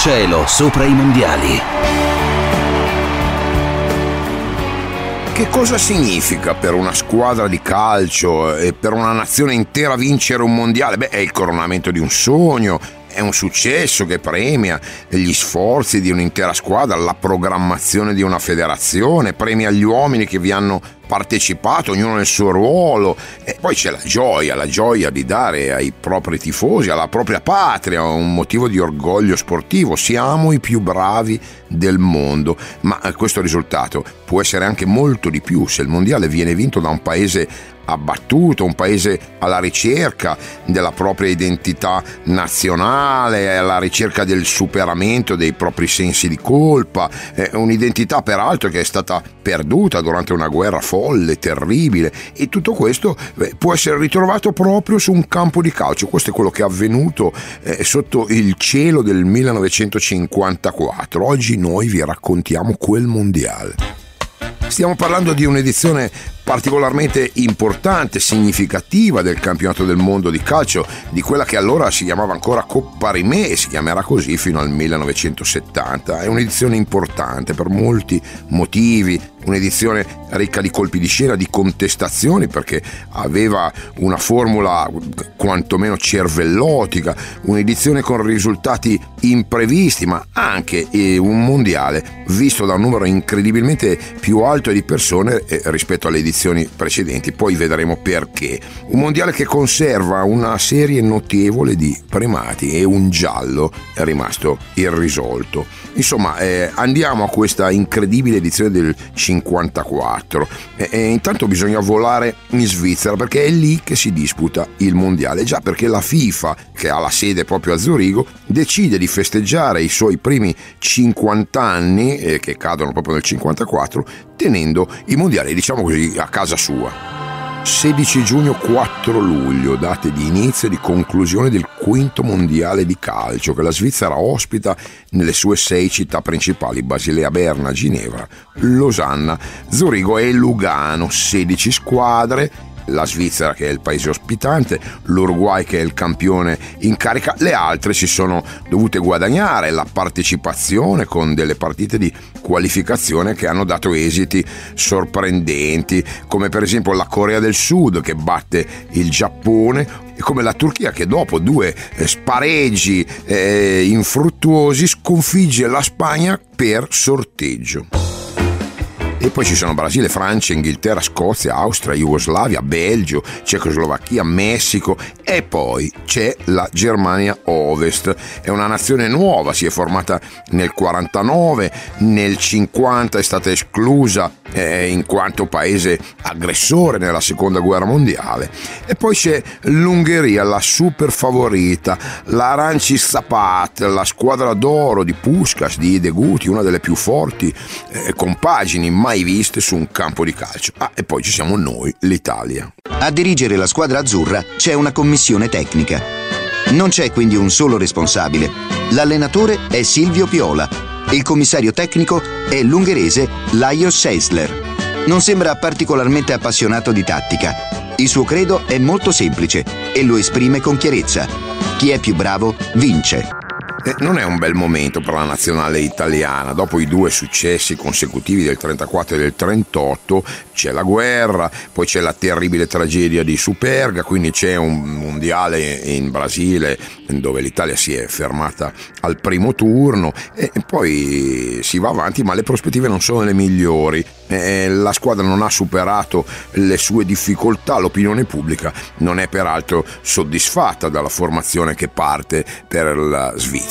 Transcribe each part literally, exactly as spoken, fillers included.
cielo sopra i mondiali. Che cosa significa per una squadra di calcio e per una nazione intera vincere un mondiale? Beh, è il coronamento di un sogno, è un successo che premia gli sforzi di un'intera squadra, la programmazione di una federazione, premia gli uomini che vi hanno partecipato, ognuno nel suo ruolo, e poi c'è la gioia, la gioia di dare ai propri tifosi, alla propria patria, un motivo di orgoglio sportivo. Siamo i più bravi del mondo, ma questo risultato può essere anche molto di più se il mondiale viene vinto da un paese abbattuto, un paese alla ricerca della propria identità nazionale, alla ricerca del superamento dei propri sensi di colpa, eh, un'identità peraltro che è stata perduta durante una guerra folle, terribile, e tutto questo eh, può essere ritrovato proprio su un campo di calcio. Questo è quello che è avvenuto eh, sotto il cielo del millenovecentocinquantaquattro. Oggi noi vi raccontiamo quel mondiale. Stiamo parlando di un'edizione particolarmente importante, significativa del campionato del mondo di calcio, di quella che allora si chiamava ancora Coppa Rimè e si chiamerà così fino al millenovecentosettanta. È un'edizione importante per molti motivi, un'edizione ricca di colpi di scena, di contestazioni, perché aveva una formula quantomeno cervellotica, un'edizione con risultati imprevisti, ma anche un mondiale visto da un numero incredibilmente più alto di persone rispetto alle edizioni precedenti. Poi vedremo perché. Un mondiale che conserva una serie notevole di primati e un giallo è rimasto irrisolto. Insomma, eh, andiamo a questa incredibile edizione del cinquantaquattro e, e intanto bisogna volare in Svizzera, perché è lì che si disputa il mondiale. Già, perché la FIFA, che ha la sede proprio a Zurigo, decide di festeggiare i suoi primi cinquanta anni, eh, che cadono proprio nel cinquantaquattro, tenendo i mondiali, diciamo così, a casa sua. sedici giugno quattro luglio, date di inizio e di conclusione del quinto mondiale di calcio che la Svizzera ospita nelle sue sei città principali: Basilea, Berna, Ginevra, Losanna, Zurigo e Lugano. sedici squadre, la Svizzera che è il paese ospitante, l'Uruguay che è il campione in carica. Le altre si sono dovute guadagnare la partecipazione con delle partite di qualificazione che hanno dato esiti sorprendenti, come per esempio la Corea del Sud che batte il Giappone, e come la Turchia che dopo due spareggi eh, infruttuosi sconfigge la Spagna per sorteggio. E poi ci sono Brasile, Francia, Inghilterra, Scozia, Austria, Jugoslavia, Belgio, Cecoslovacchia, Messico, e poi c'è la Germania Ovest. È una nazione nuova, si è formata nel quarantanove, nel cinquanta è stata esclusa eh, in quanto paese aggressore nella seconda guerra mondiale. E poi c'è l'Ungheria, la super favorita, la Ranci Zapat, la squadra d'oro di Puskás, di Deguti, una delle più forti eh, compagini mai viste su un campo di calcio. Ah, e poi ci siamo noi, l'Italia. A dirigere la squadra azzurra c'è una commissione tecnica. Non c'è quindi un solo responsabile. L'allenatore è Silvio Piola. Il commissario tecnico è l'ungherese Lajos Seisler. Non sembra particolarmente appassionato di tattica. Il suo credo è molto semplice e lo esprime con chiarezza: chi è più bravo vince. Eh, non è un bel momento per la nazionale italiana. Dopo i due successi consecutivi del trentaquattro e del trentotto c'è la guerra, poi c'è la terribile tragedia di Superga, quindi c'è un mondiale in Brasile dove l'Italia si è fermata al primo turno e poi si va avanti, ma le prospettive non sono le migliori. Eh, la squadra non ha superato le sue difficoltà, l'opinione pubblica non è peraltro soddisfatta dalla formazione che parte per la Svizzera.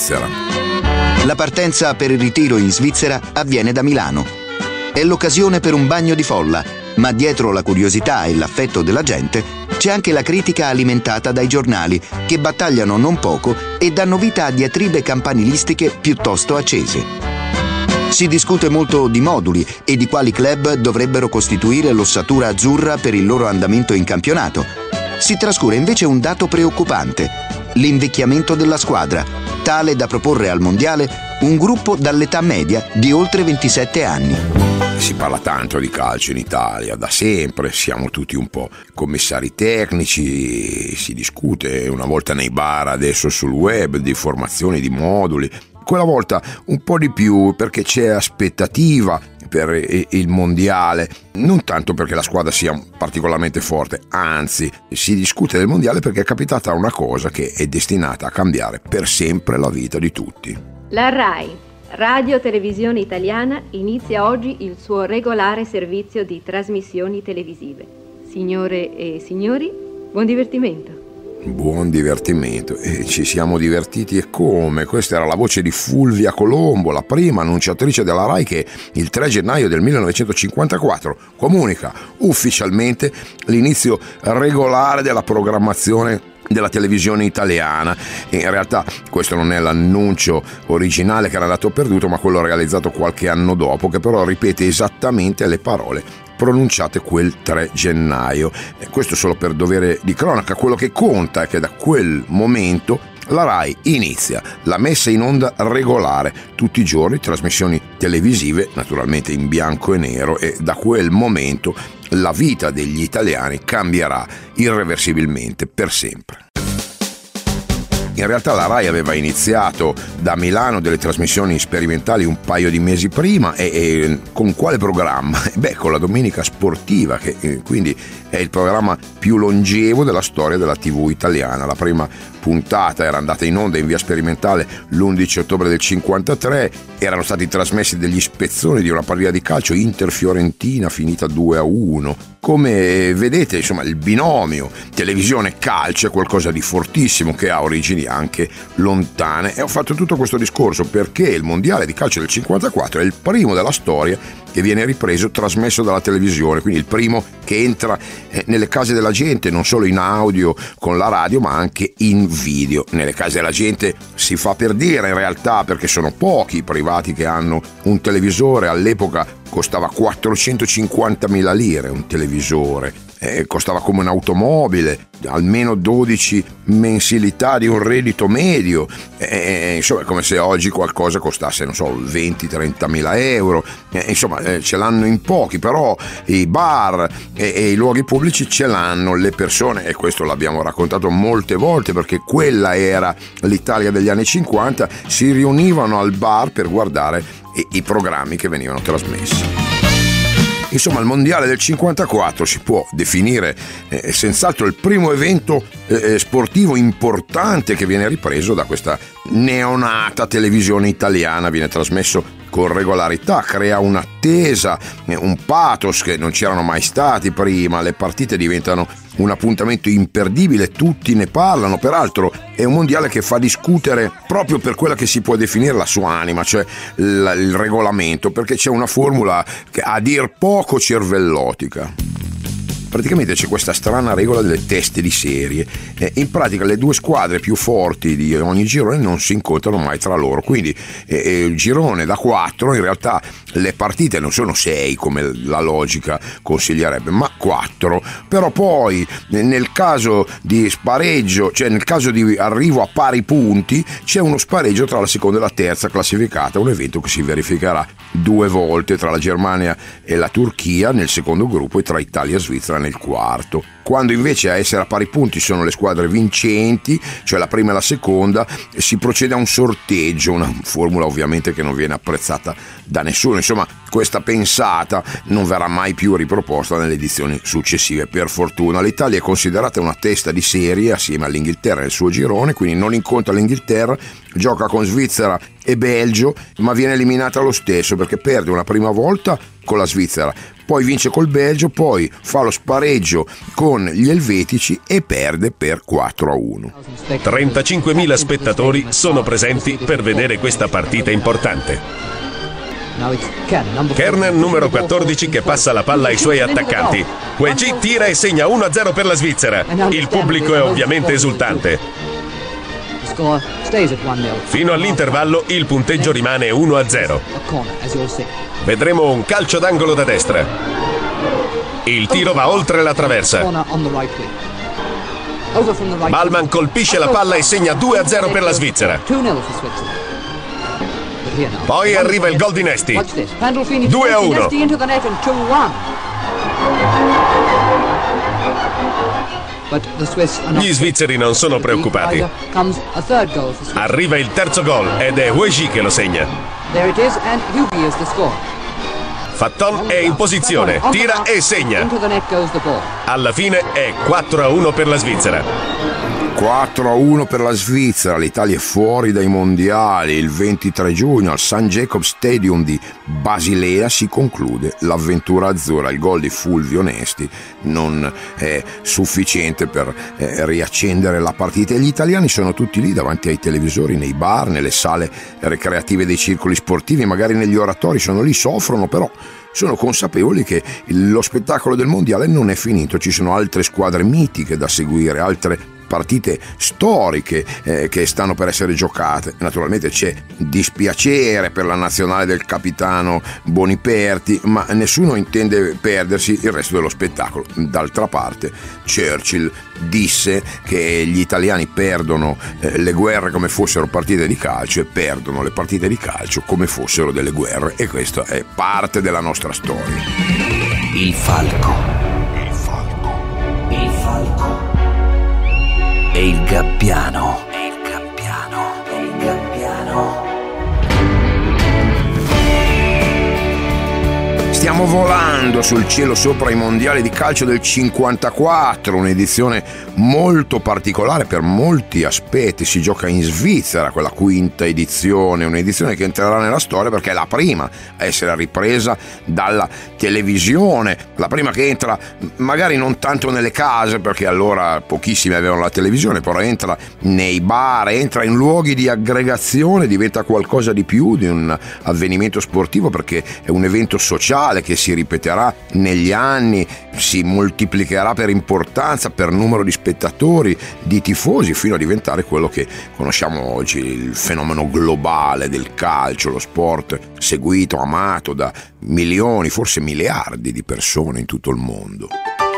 La partenza per il ritiro in Svizzera avviene da Milano. È l'occasione per un bagno di folla, ma dietro la curiosità e l'affetto della gente c'è anche la critica alimentata dai giornali, che battagliano non poco e danno vita a diatribe campanilistiche piuttosto accese. Si discute molto di moduli e di quali club dovrebbero costituire l'ossatura azzurra per il loro andamento in campionato. Si trascura invece un dato preoccupante: l'invecchiamento della squadra, tale da proporre al mondiale un gruppo dall'età media di oltre ventisette anni. Si parla tanto di calcio in Italia, da sempre, siamo tutti un po' commissari tecnici, si discute una volta nei bar, adesso sul web, di formazioni, di moduli. quella volta un po' di più perché c'è aspettativa per il mondiale, non tanto perché la squadra sia particolarmente forte, anzi si discute del mondiale perché è capitata una cosa che è destinata a cambiare per sempre la vita di tutti. La RAI, Radio Televisione Italiana, inizia oggi il suo regolare servizio di trasmissioni televisive. Signore e signori, buon divertimento. Buon divertimento, e ci siamo divertiti e come. Questa era la voce di Fulvia Colombo, la prima annunciatrice della RAI che il tre gennaio del millenovecentocinquantaquattro comunica ufficialmente l'inizio regolare della programmazione della televisione italiana. E in realtà questo non è l'annuncio originale che era andato perduto, ma quello realizzato qualche anno dopo, che però ripete esattamente le parole pronunciate quel tre gennaio. E questo solo per dovere di cronaca. Quello che conta è che da quel momento la RAI inizia la messa in onda regolare tutti i giorni, trasmissioni televisive naturalmente in bianco e nero, e da quel momento la vita degli italiani cambierà irreversibilmente per sempre. In realtà la RAI aveva iniziato da Milano delle trasmissioni sperimentali un paio di mesi prima, e, e con quale programma? Beh, con la Domenica Sportiva, che eh, quindi è il programma più longevo della storia della tivù italiana. La prima puntata era andata in onda in via sperimentale l'undici ottobre del cinquantatré, erano stati trasmessi degli spezzoni di una partita di calcio Inter-Fiorentina finita due a uno. Come vedete, insomma, il binomio televisione-calcio è qualcosa di fortissimo che ha origini anche lontane, e ho fatto tutto questo discorso perché il mondiale di calcio del cinquantaquattro è il primo della storia che viene ripreso, trasmesso dalla televisione, quindi il primo che entra nelle case della gente, non solo in audio con la radio ma anche in video. Nelle case della gente si fa per dire, in realtà, perché sono pochi i privati che hanno un televisore. All'epoca costava quattrocentocinquantamila lire un televisore, eh, costava come un'automobile, almeno dodici mensilità di un reddito medio, eh, insomma è come se oggi qualcosa costasse, non so, venti trentamila euro, eh, insomma eh, ce l'hanno in pochi, però i bar e, e i luoghi pubblici ce l'hanno le persone, e questo l'abbiamo raccontato molte volte perché quella era l'Italia degli anni cinquanta. Si riunivano al bar per guardare i, i programmi che venivano trasmessi. Insomma, il mondiale del cinquantaquattro si può definire eh, senz'altro il primo evento eh, sportivo importante che viene ripreso da questa neonata televisione italiana. Viene trasmesso con regolarità, crea un'attesa, eh, un pathos che non c'erano mai stati prima. Le partite diventano un appuntamento imperdibile, tutti ne parlano. Peraltro è un mondiale che fa discutere proprio per quella che si può definire la sua anima, cioè il, il regolamento, perché c'è una formula che a dir poco cervellotica. Praticamente c'è questa strana regola delle teste di serie. Eh, in pratica le due squadre più forti di ogni girone non si incontrano mai tra loro, quindi eh, il girone da quattro, in realtà le partite non sono sei come la logica consiglierebbe, ma quattro. Però poi nel caso di spareggio, cioè nel caso di arrivo a pari punti, c'è uno spareggio tra la seconda e la terza classificata, un evento che si verificherà due volte, tra la Germania e la Turchia nel secondo gruppo e tra Italia e Svizzera nel quarto. Quando invece a essere a pari punti sono le squadre vincenti, cioè la prima e la seconda, si procede a un sorteggio, una formula ovviamente che non viene apprezzata da nessuno. Insomma, questa pensata non verrà mai più riproposta nelle edizioni successive, per fortuna. L'Italia è considerata una testa di serie assieme all'Inghilterra nel suo girone, quindi non incontra l'Inghilterra, gioca con Svizzera e Belgio, ma viene eliminata lo stesso perché perde una prima volta con la Svizzera, poi vince col Belgio, poi fa lo spareggio con gli elvetici e perde per quattro a uno. trentacinquemila spettatori sono presenti per vedere questa partita importante. Kernan, numero quattordici, che passa la palla ai suoi attaccanti. Queggi tira e segna uno a zero per la Svizzera. Il pubblico è ovviamente esultante. Fino all'intervallo il punteggio rimane uno a zero. Vedremo un calcio d'angolo da destra. Il tiro va oltre la traversa. Ballman colpisce la palla e segna due a zero per la Svizzera. Poi arriva il gol di Nesti. due a uno. Gli svizzeri non sono preoccupati. Arriva il terzo gol ed è Huegi che lo segna. Fatton è in posizione, tira e segna. Alla fine è quattro a uno per la Svizzera. quattro a uno per la Svizzera, l'Italia è fuori dai mondiali. Il ventitré giugno al San Jacob Stadium di Basilea si conclude l'avventura azzurra. Il gol di Fulvio Nesti non è sufficiente per eh, riaccendere la partita e gli italiani sono tutti lì davanti ai televisori, nei bar, nelle sale recreative dei circoli sportivi, magari negli oratori, sono lì, soffrono, però sono consapevoli che lo spettacolo del mondiale non è finito. Ci sono altre squadre mitiche da seguire, altre partite storiche eh, che stanno per essere giocate. Naturalmente c'è dispiacere per la nazionale del capitano Boniperti, ma nessuno intende perdersi il resto dello spettacolo. D'altra parte Churchill disse che gli italiani perdono eh, le guerre come fossero partite di calcio e perdono le partite di calcio come fossero delle guerre, e questa è parte della nostra storia. Il falco. Il falco. Il falco. E il gabbiano. E il gabbiano. E il gabbiano. Stiamo volando sul cielo sopra i mondiali di calcio del cinquantaquattro, un'edizione molto particolare per molti aspetti. Si gioca in Svizzera, quella quinta edizione, un'edizione che entrerà nella storia perché è la prima a essere ripresa dalla televisione, la prima che entra magari non tanto nelle case, perché allora pochissimi avevano la televisione, però entra nei bar, entra in luoghi di aggregazione, diventa qualcosa di più di un avvenimento sportivo, perché è un evento sociale che si ripeterà negli anni, si moltiplicherà per importanza, per numero di spettatori, di tifosi, fino a diventare quello che conosciamo oggi, il fenomeno globale del calcio, lo sport seguito, amato da milioni, forse miliardi di persone in tutto il mondo.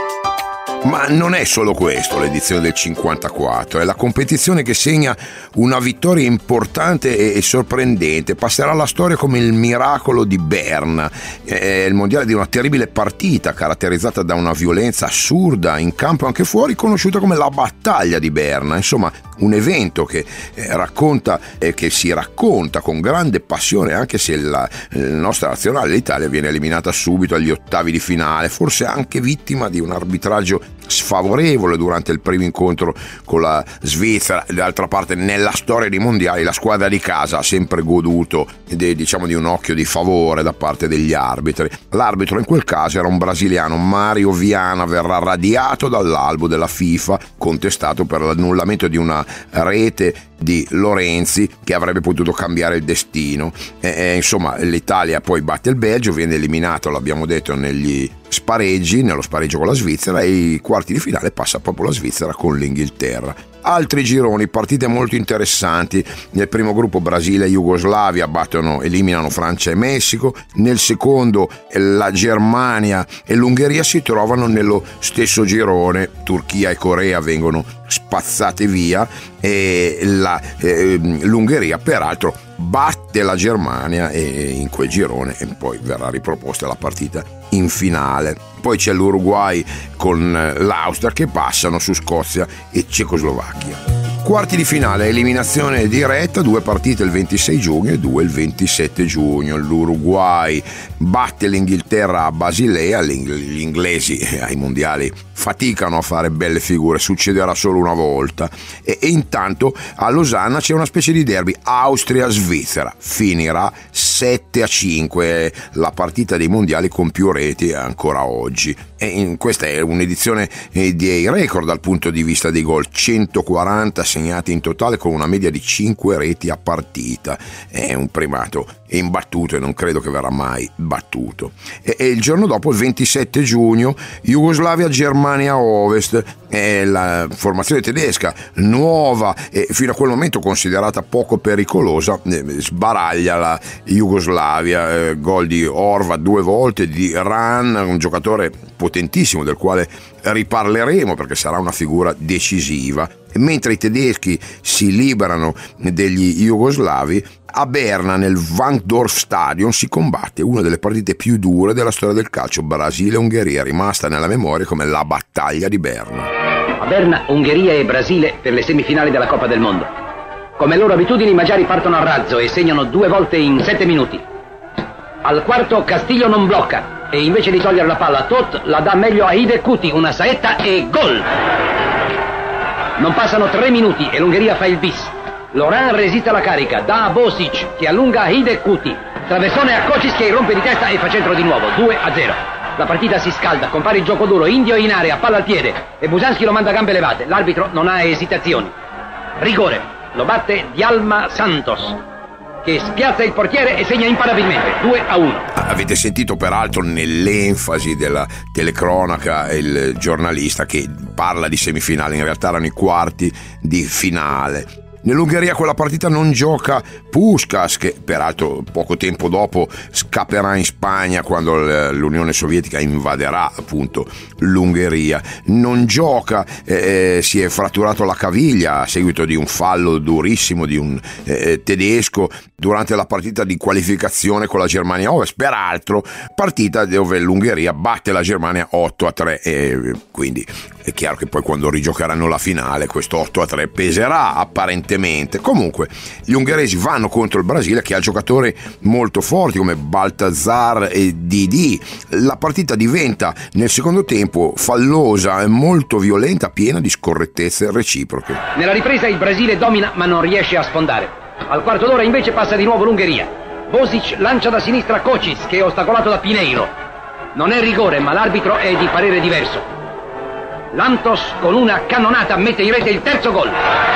Ma non è solo questo l'edizione del cinquantaquattro, è la competizione che segna una vittoria importante e sorprendente. Passerà alla storia come il miracolo di Berna, è il mondiale di una terribile partita caratterizzata da una violenza assurda in campo e anche fuori, conosciuta come la battaglia di Berna. Insomma, un evento che eh, racconta e eh, che si racconta con grande passione, anche se la, la nostra nazionale, l'Italia, viene eliminata subito agli ottavi di finale, forse anche vittima di un arbitraggio sfavorevole durante il primo incontro con la Svizzera. D'altra parte, nella storia dei mondiali la squadra di casa ha sempre goduto de, diciamo di un occhio di favore da parte degli arbitri. L'arbitro in quel caso era un brasiliano, Mario Viana, verrà radiato dall'albo della FIFA, contestato per l'annullamento di una rete di Lorenzi che avrebbe potuto cambiare il destino. E, e, insomma, l'Italia poi batte il Belgio, viene eliminato, l'abbiamo detto, negli spareggi, nello spareggio con la Svizzera, e i quarti di finale passa proprio la Svizzera con l'Inghilterra. Altri gironi, partite molto interessanti. Nel primo gruppo Brasile e Jugoslavia battono, eliminano Francia e Messico. Nel secondo la Germania e l'Ungheria si trovano nello stesso girone. Turchia e Corea vengono spazzate via e la, eh, l'Ungheria peraltro batte la Germania e in quel girone, e poi verrà riproposta la partita in finale. Poi c'è l'Uruguay con l'Austria che passano su Scozia e Cecoslovacchia. Quarti di finale, eliminazione diretta, due partite il ventisei giugno e due il ventisette giugno. L'Uruguay batte l'Inghilterra a Basilea, gli inglesi ai mondiali faticano a fare belle figure, succederà solo una volta, e, e intanto a Losanna c'è una specie di derby Austria-Svizzera, finirà sette a cinque, la partita dei mondiali con più reti ancora oggi. E in, questa è un'edizione dei record dal punto di vista dei gol, centoquaranta segnati in totale con una media di cinque reti a partita. È un primato imbattuto e non credo che verrà mai battuto. E, e il giorno dopo, il ventisette giugno, Jugoslavia-Germania Ovest, è la formazione tedesca nuova e fino a quel momento considerata poco pericolosa, eh, sbaraglia la Jugoslavia, eh, gol di Horvat due volte, di Ran, un giocatore potentissimo del quale riparleremo perché sarà una figura decisiva. E mentre i tedeschi si liberano degli jugoslavi, a Berna nel Wankdorf Stadion si combatte una delle partite più dure della storia del calcio, Brasile-Ungheria, rimasta nella memoria come la battaglia di Berna. A Berna, Ungheria e Brasile per le semifinali della Coppa del Mondo. Come loro abitudini, i magiari partono a razzo e segnano due volte in sette minuti. Al quarto Castillo non blocca e invece di togliere la palla a Tot la dà meglio a Hide Kuti, una saetta e gol! Non passano tre minuti e l'Ungheria fa il bis. Laurent resiste alla carica, dà a Bosic che allunga a Hide Kuti. Traversone a Kocis che irrompe di testa e fa centro di nuovo, due a zero. La partita si scalda, compare il gioco duro, Indio in area, palla al piede e Busanski lo manda a gambe levate. L'arbitro non ha esitazioni. Rigore, lo batte Dialma Santos, che spiazza il portiere e segna imparabilmente, due a uno. Avete sentito peraltro nell'enfasi della telecronaca il giornalista che parla di semifinale, in realtà erano i quarti di finale. Nell'Ungheria quella partita non gioca Puskás, che peraltro poco tempo dopo scapperà in Spagna quando l'Unione Sovietica invaderà appunto l'Ungheria. Non gioca, eh, si è fratturato la caviglia a seguito di un fallo durissimo di un eh, tedesco durante la partita di qualificazione con la Germania Ovest. Peraltro partita dove l'Ungheria batte la Germania otto a tre e quindi è chiaro che poi quando rigiocheranno la finale questo otto a tre peserà apparentemente. Comunque gli ungheresi vanno contro il Brasile che ha giocatori molto forti come Baltazar e Didi. La partita diventa nel secondo tempo fallosa e molto violenta, piena di scorrettezze reciproche. Nella ripresa il Brasile domina ma non riesce a sfondare. Al quarto d'ora invece passa di nuovo l'Ungheria. Bosic lancia da sinistra Kocis che è ostacolato da Pineiro. Non è rigore ma l'arbitro è di parere diverso. Lantos con una cannonata mette in rete il terzo gol.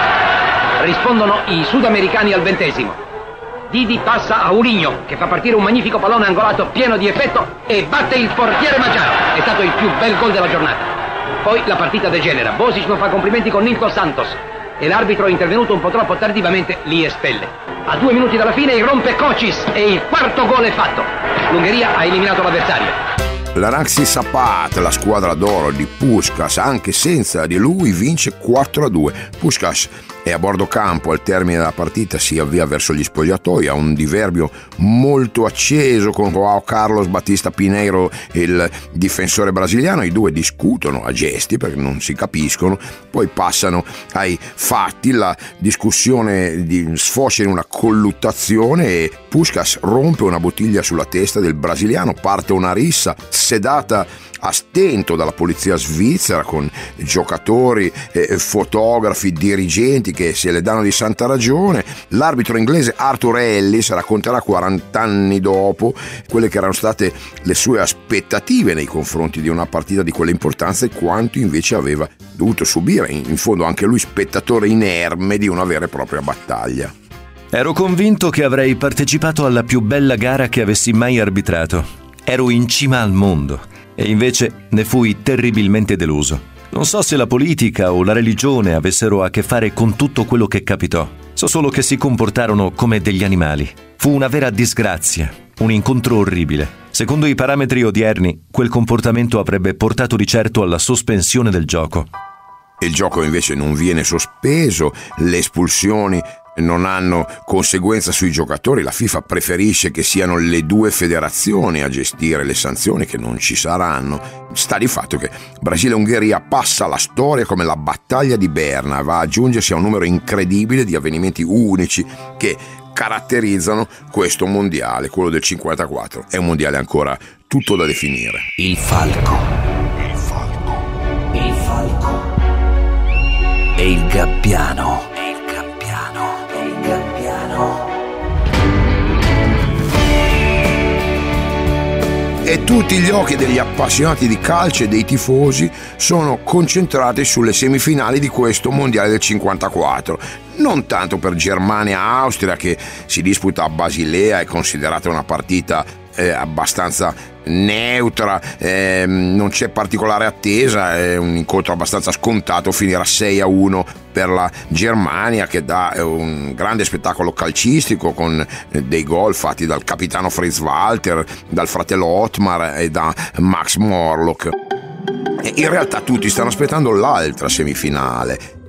Rispondono i sudamericani al ventesimo. Didi passa a Uligno che fa partire un magnifico pallone angolato pieno di effetto e batte il portiere Magiaro. È stato il più bel gol della giornata. Poi la partita degenera. Bosic non fa complimenti con Nilton Santos e l'arbitro, intervenuto un po' troppo tardivamente, li espelle. A due minuti dalla fine irrompe Kocis e il quarto gol è fatto. L'Ungheria ha eliminato l'avversario. L'Araxi Sapat, la squadra d'oro di Puskás, anche senza di lui vince quattro a due. Puskás è a bordo campo al termine della partita, si avvia verso gli spogliatoi, ha un diverbio molto acceso con João Carlos Batista Pineiro, il difensore brasiliano. I due discutono a gesti perché non si capiscono, poi passano ai fatti. La discussione di, sfocia in una colluttazione e Puskás rompe una bottiglia sulla testa del brasiliano, parte una rissa sedata a stento dalla polizia svizzera con giocatori, eh, fotografi, dirigenti che se le danno di santa ragione. L'arbitro inglese Arthur Ellis racconterà quaranta anni dopo quelle che erano state le sue aspettative nei confronti di una partita di quell'importanza e quanto invece aveva dovuto subire, in fondo anche lui spettatore inerme di una vera e propria battaglia. Ero convinto che avrei partecipato alla più bella gara che avessi mai arbitrato. Ero in cima al mondo e invece ne fui terribilmente deluso. Non so se la politica o la religione avessero a che fare con tutto quello che capitò. So solo che si comportarono come degli animali. Fu una vera disgrazia, un incontro orribile. Secondo i parametri odierni, quel comportamento avrebbe portato di certo alla sospensione del gioco. Il gioco invece non viene sospeso, le espulsioni non hanno conseguenza sui giocatori. La FIFA preferisce che siano le due federazioni a gestire le sanzioni, che non ci saranno. Sta di fatto che Brasile e Ungheria passa alla storia come la battaglia di Berna e va a aggiungersi a un numero incredibile di avvenimenti unici che caratterizzano questo mondiale, quello del cinquantaquattro. È un mondiale ancora tutto da definire. Il falco, il falco, il falco e il gabbiano. E tutti gli occhi degli appassionati di calcio e dei tifosi sono concentrati sulle semifinali di questo mondiale del cinquantaquattro. Non tanto per Germania-Austria, che si disputa a Basilea, è considerata una partita eh, abbastanza neutra, eh, non c'è particolare attesa, è un incontro abbastanza scontato, finirà sei a uno per la Germania, che dà un grande spettacolo calcistico con dei gol fatti dal capitano Fritz Walter, dal fratello Ottmar e da Max Morlock. In realtà tutti stanno aspettando l'altra semifinale,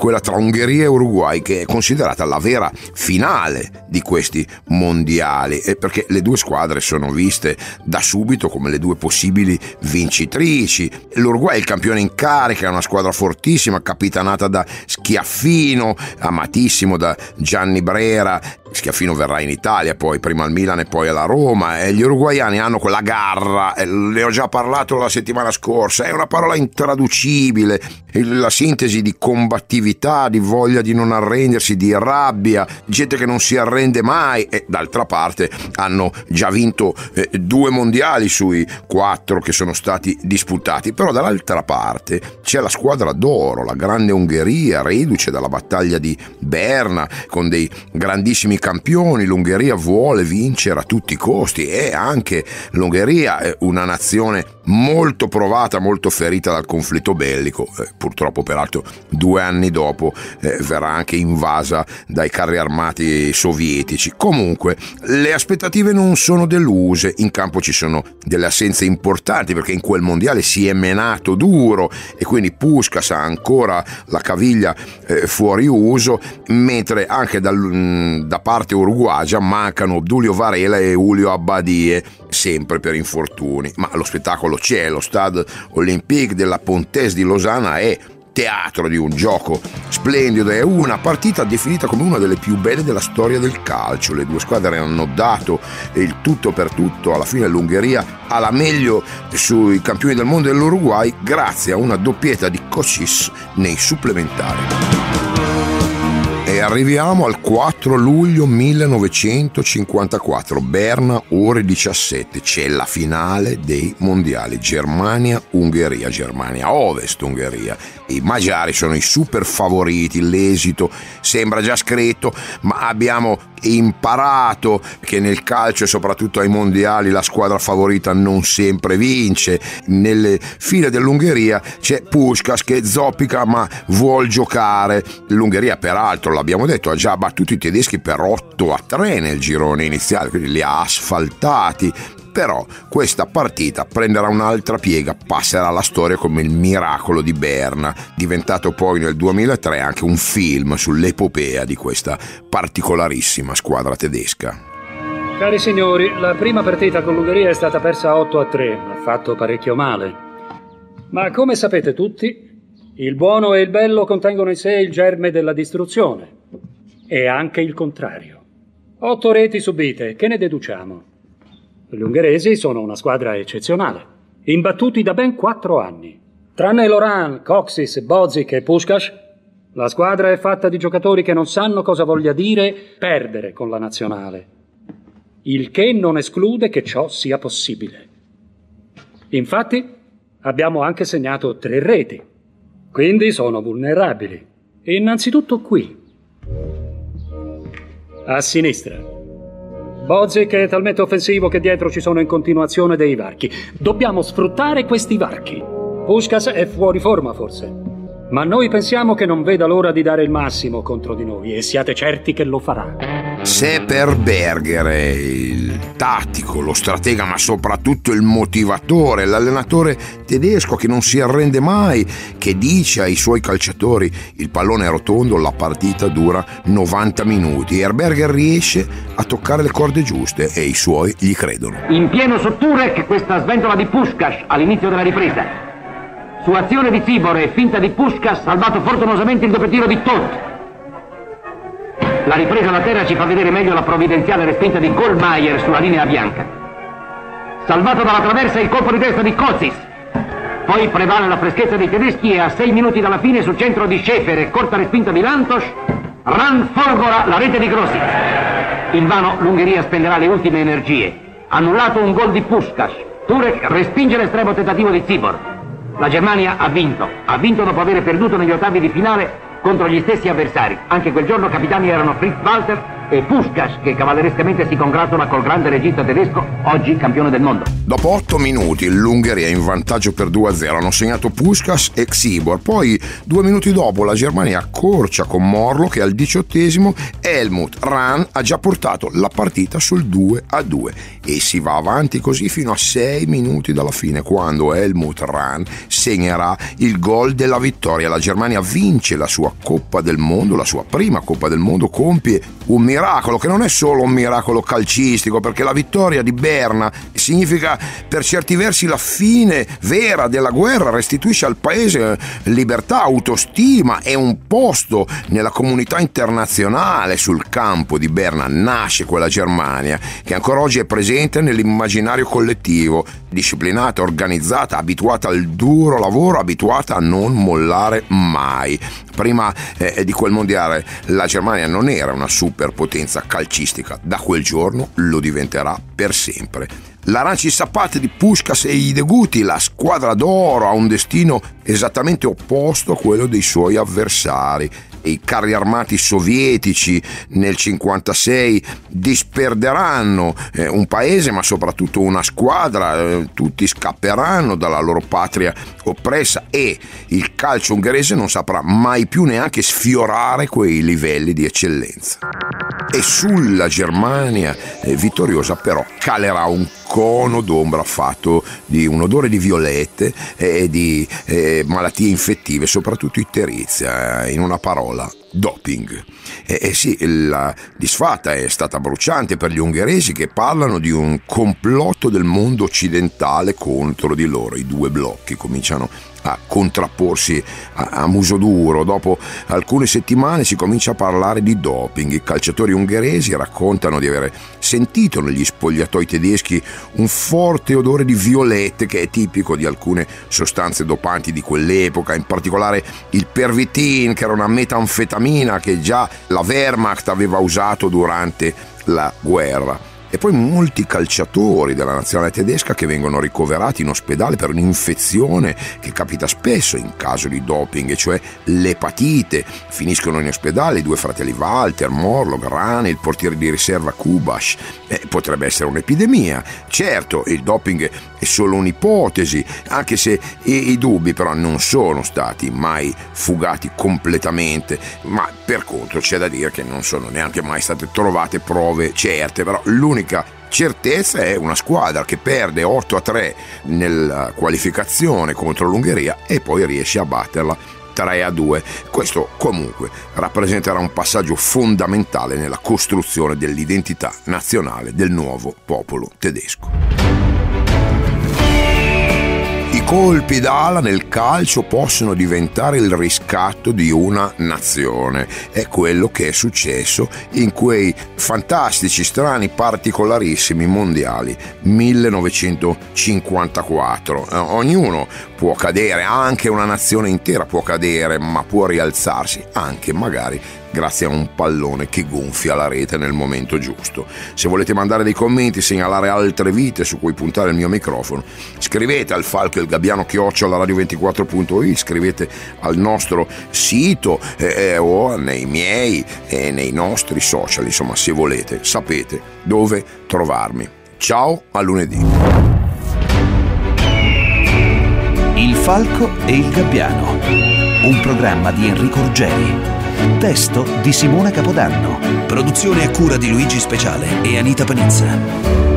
quella tra Ungheria e Uruguay, che è considerata la vera finale di questi mondiali, e perché le due squadre sono viste da subito come le due possibili vincitrici. L'Uruguay è il campione in carica, è una squadra fortissima, capitanata da Schiaffino, amatissimo da Gianni Brera. Schiaffino verrà in Italia, poi prima al Milan e poi alla Roma, e gli uruguaiani hanno quella garra, ne ho già parlato la settimana scorsa, è una parola intraducibile, la sintesi di combattività, di voglia di non arrendersi, di rabbia, gente che non si arrende mai, e d'altra parte hanno già vinto eh, due mondiali sui quattro che sono stati disputati. Però dall'altra parte c'è la squadra d'oro, la grande Ungheria, reduce dalla battaglia di Berna, con dei grandissimi campioni. L'Ungheria vuole vincere a tutti i costi, e anche l'Ungheria è una nazione molto provata, molto ferita dal conflitto bellico, eh, purtroppo peraltro due anni dopo eh, verrà anche invasa dai carri armati sovietici. Comunque le aspettative non sono deluse, in campo ci sono delle assenze importanti, perché in quel mondiale si è menato duro e quindi Puskás ha ancora la caviglia eh, fuori uso, mentre anche dal, da parte uruguagia mancano Obdulio Varela e Julio Abbadie, sempre per infortuni. Ma lo spettacolo c'è, lo Stade Olympique della Pontes di Losanna è teatro di un gioco splendido, è una partita definita come una delle più belle della storia del calcio. Le due squadre hanno dato il tutto per tutto, alla fine l'Ungheria ha la meglio sui campioni del mondo dell'Uruguay grazie a una doppietta di Cochis nei supplementari. E arriviamo al quattro luglio millenovecentocinquantaquattro, Berna, ore diciassette, c'è la finale dei mondiali, Germania-Ungheria, Germania-Ovest-Ungheria. I magiari sono i super favoriti, l'esito sembra già scritto, ma abbiamo imparato che nel calcio e soprattutto ai mondiali la squadra favorita non sempre vince. Nelle file dell'Ungheria c'è Puskás che zoppica ma vuol giocare. L'Ungheria peraltro, l'abbiamo detto, ha già battuto i tedeschi per otto a tre nel girone iniziale, quindi li ha asfaltati. Però questa partita prenderà un'altra piega, passerà alla storia come il miracolo di Berna, diventato poi nel duemilatré anche un film sull'epopea di questa particolarissima squadra tedesca. Cari signori, la prima partita con l'Ungheria è stata persa otto a tre, ha fatto parecchio male. Ma come sapete tutti, il buono e il bello contengono in sé il germe della distruzione, e anche il contrario. Otto reti subite, che ne deduciamo? Gli ungheresi sono una squadra eccezionale, imbattuti da ben quattro anni. Tranne Loran, Coxis, Bozic e Puskás, la squadra è fatta di giocatori che non sanno cosa voglia dire perdere con la nazionale, il che non esclude che ciò sia possibile. Infatti, abbiamo anche segnato tre reti, quindi sono vulnerabili. Innanzitutto qui, a sinistra. Bozic è talmente offensivo che dietro ci sono in continuazione dei varchi. Dobbiamo sfruttare questi varchi. Puskás è fuori forma forse, ma noi pensiamo che non veda l'ora di dare il massimo contro di noi, e siate certi che lo farà. Se per Berger è il tattico, lo stratega, ma soprattutto il motivatore, l'allenatore tedesco che non si arrende mai, che dice ai suoi calciatori: il pallone è rotondo, la partita dura novanta minuti, e Berger riesce a toccare le corde giuste e i suoi gli credono. In pieno su Turek, questa sventola di Puskás all'inizio della ripresa. Su azione di Zibor e finta di Puskás, salvato fortunosamente il doppio tiro di Todt. La ripresa da terra ci fa vedere meglio la provvidenziale respinta di Kohlmeier sulla linea bianca. Salvato dalla traversa il colpo di testa di Cochis. Poi prevale la freschezza dei tedeschi, e a sei minuti dalla fine sul centro di Schäfer e corta respinta di Lantos, Ran folgora la rete di Grossi. Invano l'Ungheria spenderà le ultime energie. Annullato un gol di Puskás. Turek respinge l'estremo tentativo di Zibor. La Germania ha vinto. Ha vinto dopo aver perduto negli ottavi di finale contro gli stessi avversari. Anche quel giorno capitani erano Fritz Walter e Puskás, che cavallerescamente si congratula col grande regista tedesco, oggi campione del mondo. Dopo otto minuti l'Ungheria è in vantaggio per due a zero, hanno segnato Puskás e Xibor, poi due minuti dopo la Germania accorcia con Morlock e al diciottesimo Helmut Rahn ha già portato la partita sul due a due e si va avanti così fino a sei minuti dalla fine, quando Helmut Rahn segnerà il gol della vittoria. La Germania vince la sua Coppa del Mondo, la sua prima Coppa del Mondo, compie un miracolo che non è solo un miracolo calcistico, perché la vittoria di Berna significa per certi versi la fine vera della guerra, restituisce al paese libertà, autostima e un posto nella comunità internazionale. Sul campo di Berna nasce quella Germania che ancora oggi è presente nell'immaginario collettivo, disciplinata, organizzata, abituata al duro lavoro, abituata a non mollare mai. Prima eh, di quel mondiale la Germania non era una superpotenza calcistica, da quel giorno lo diventerà per sempre. L'Aranci Sapate di Puskás e i Deguti, la squadra d'oro, ha un destino esattamente opposto a quello dei suoi avversari. I carri armati sovietici nel cinquantasei disperderanno eh, un paese, ma soprattutto una squadra, eh, tutti scapperanno dalla loro patria oppressa e il calcio ungherese non saprà mai più neanche sfiorare quei livelli di eccellenza. E sulla Germania eh, vittoriosa però calerà un cono d'ombra fatto di un odore di violette e di eh, malattie infettive, soprattutto icterizia, in una parola, doping. E eh, eh sì, la disfatta è stata bruciante per gli ungheresi, che parlano di un complotto del mondo occidentale contro di loro. I due blocchi cominciano a contrapporsi a, a muso duro. Dopo alcune settimane si comincia a parlare di doping. I calciatori ungheresi raccontano di aver sentito negli spogliatoi tedeschi un forte odore di violette che è tipico di alcune sostanze dopanti di quell'epoca, in particolare il pervitin, che era una metanfetamina che già la Wehrmacht aveva usato durante la guerra. E poi molti calciatori della nazionale tedesca che vengono ricoverati in ospedale per un'infezione che capita spesso in caso di doping, cioè l'epatite. Finiscono in ospedale i due fratelli Walter, Morlock, Rahn e il portiere di riserva Kubas. Eh, potrebbe essere un'epidemia. Certo, il doping è solo un'ipotesi, anche se i, i dubbi però non sono stati mai fugati completamente, ma per contro c'è da dire che non sono neanche mai state trovate prove certe. Però l'unica certezza è una squadra che perde otto a tre nella qualificazione contro l'Ungheria e poi riesce a batterla tre a due. Questo comunque rappresenterà un passaggio fondamentale nella costruzione dell'identità nazionale del nuovo popolo tedesco. I colpi d'ala nel calcio possono diventare il riscatto di una nazione. È quello che è successo in quei fantastici, strani, particolarissimi mondiali millenovecentocinquantaquattro. Eh, ognuno può cadere, anche una nazione intera può cadere, ma può rialzarsi anche magari grazie a un pallone che gonfia la rete nel momento giusto. Se volete mandare dei commenti, segnalare altre vite su cui puntare il mio microfono, scrivete al Falco e il Gabbiano chiocciola radio ventiquattro punto it, scrivete al nostro sito eh, o nei miei e eh, nei nostri social, insomma, se volete sapete dove trovarmi. Ciao, a lunedì. Il Falco e il Gabbiano, un programma di Enrico Ruggeri. Testo di Simona Capodanno. Produzione a cura di Luigi Speciale e Anita Panizza.